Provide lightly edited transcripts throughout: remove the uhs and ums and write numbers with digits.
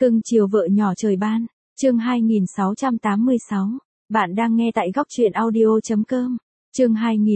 Cưng chiều vợ nhỏ trời ban, chương 2686. Bạn đang nghe tại góc truyện audio.com. Chương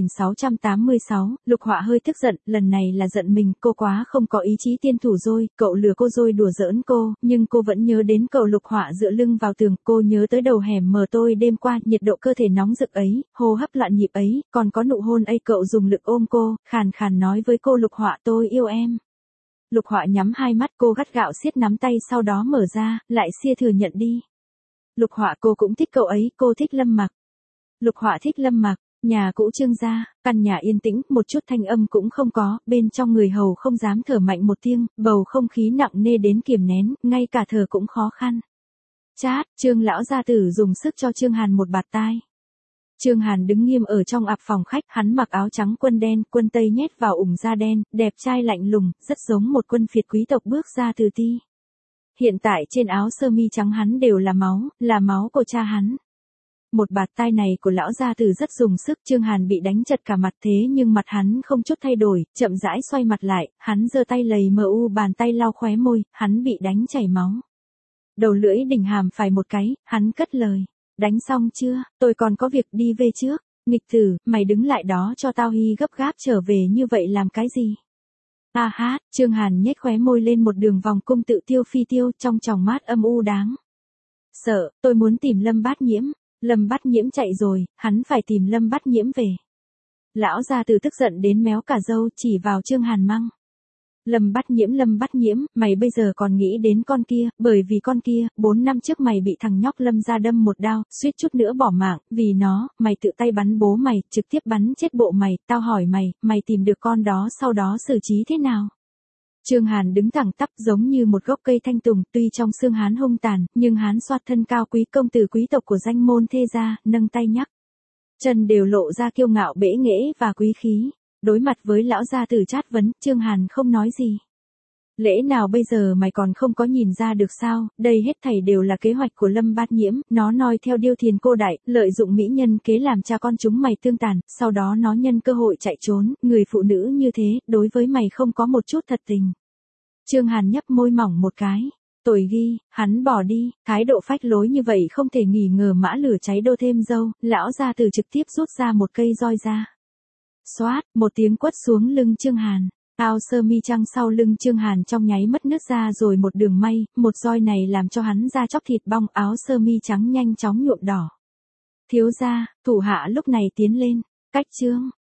2686, Lục Họa hơi tức giận, lần này là giận mình, cô quá không có ý chí tiên thủ rồi, cậu lừa cô rồi đùa giỡn cô, nhưng cô vẫn nhớ đến cậu. Lục Họa dựa lưng vào tường, cô nhớ tới đầu hẻm mờ tôi đêm qua, nhiệt độ cơ thể nóng rực ấy, hô hấp loạn nhịp ấy, còn có nụ hôn ấy. Cậu dùng lực ôm cô, khàn khàn nói với cô: Lục Họa, tôi yêu em. Lục Họa nhắm hai mắt, cô gắt gạo siết nắm tay, sau đó mở ra, lại xia thừa nhận đi. Lục Họa, cô cũng thích cậu ấy, cô thích Lâm Mặc. Lục Họa thích Lâm Mặc. Nhà cũ Trương gia, căn nhà yên tĩnh, một chút thanh âm cũng không có, bên trong người hầu không dám thở mạnh một tiếng, bầu không khí nặng nề đến kiềm nén, ngay cả thở cũng khó khăn. Chát, Trương lão gia tử dùng sức cho Trương Hàn một bạt tai. Trương Hàn đứng nghiêm ở trong ạp phòng khách, hắn mặc áo trắng quân đen, quân tây nhét vào ủng da đen, đẹp trai lạnh lùng, rất giống một quân phiệt quý tộc bước ra từ ti. Hiện tại trên áo sơ mi trắng hắn đều là máu của cha hắn. Một bạt tai này của lão gia tử rất dùng sức, Trương Hàn bị đánh chật cả mặt, thế nhưng mặt hắn không chút thay đổi, chậm rãi xoay mặt lại, hắn giơ tay lầy bàn tay lau khóe môi, hắn bị đánh chảy máu. Đầu lưỡi đỉnh hàm phải một cái, hắn cất lời: Đánh xong chưa, tôi còn có việc, đi về trước. Nghịch tử, mày đứng lại đó cho tao, Hy gấp gáp trở về như vậy làm cái gì? A hát, Trương Hàn nhếch khóe môi lên một đường vòng cung tự tiêu phi tiêu, trong tròng mắt âm u đáng sợ. Tôi muốn tìm Lâm Bát Nhiễm. Lâm Bát Nhiễm chạy rồi, hắn phải tìm Lâm Bát Nhiễm về. Lão gia tử tức giận đến méo cả râu, chỉ vào Trương Hàn mắng: Lâm Bát Nhiễm, mày bây giờ còn nghĩ đến con kia, bởi vì con kia, 4 năm trước mày bị thằng nhóc Lâm gia đâm một đao, suýt chút nữa bỏ mạng, vì nó, mày tự tay bắn bố mày, trực tiếp bắn chết bộ mày, tao hỏi mày tìm được con đó sau đó xử trí thế nào? Trương Hàn đứng thẳng tắp giống như một gốc cây thanh tùng, tuy trong xương hắn hung tàn, nhưng hắn xoát thân cao quý công tử quý tộc của danh môn thê gia, nâng tay nhắc chân đều lộ ra kiêu ngạo bẽ nghễ và quý khí. Đối mặt với lão gia tử trát vấn, Trương Hàn không nói gì. Lẽ nào bây giờ mày còn không có nhìn ra được sao, đây hết thảy đều là kế hoạch của Lâm Bát Nhiễm, nó noi theo Điêu Thiền cô đại, lợi dụng mỹ nhân kế làm cha con chúng mày tương tàn, sau đó nó nhân cơ hội chạy trốn, người phụ nữ như thế, đối với mày không có một chút thật tình. Trương Hàn nhấp môi mỏng một cái. Tội ghi, hắn bỏ đi, thái độ phách lối như vậy không thể nghi ngờ mã lửa cháy đô thêm dâu, lão gia tử trực tiếp rút ra một cây roi ra. Xoát, một tiếng quất xuống lưng Trương Hàn. Áo sơ mi trăng sau lưng Trương Hàn trong nháy mắt nứt ra rồi một đường may, một roi này làm cho hắn da chóc thịt bong, áo sơ mi trắng nhanh chóng nhuộm đỏ. Thiếu gia, thủ hạ lúc này tiến lên, cách Trương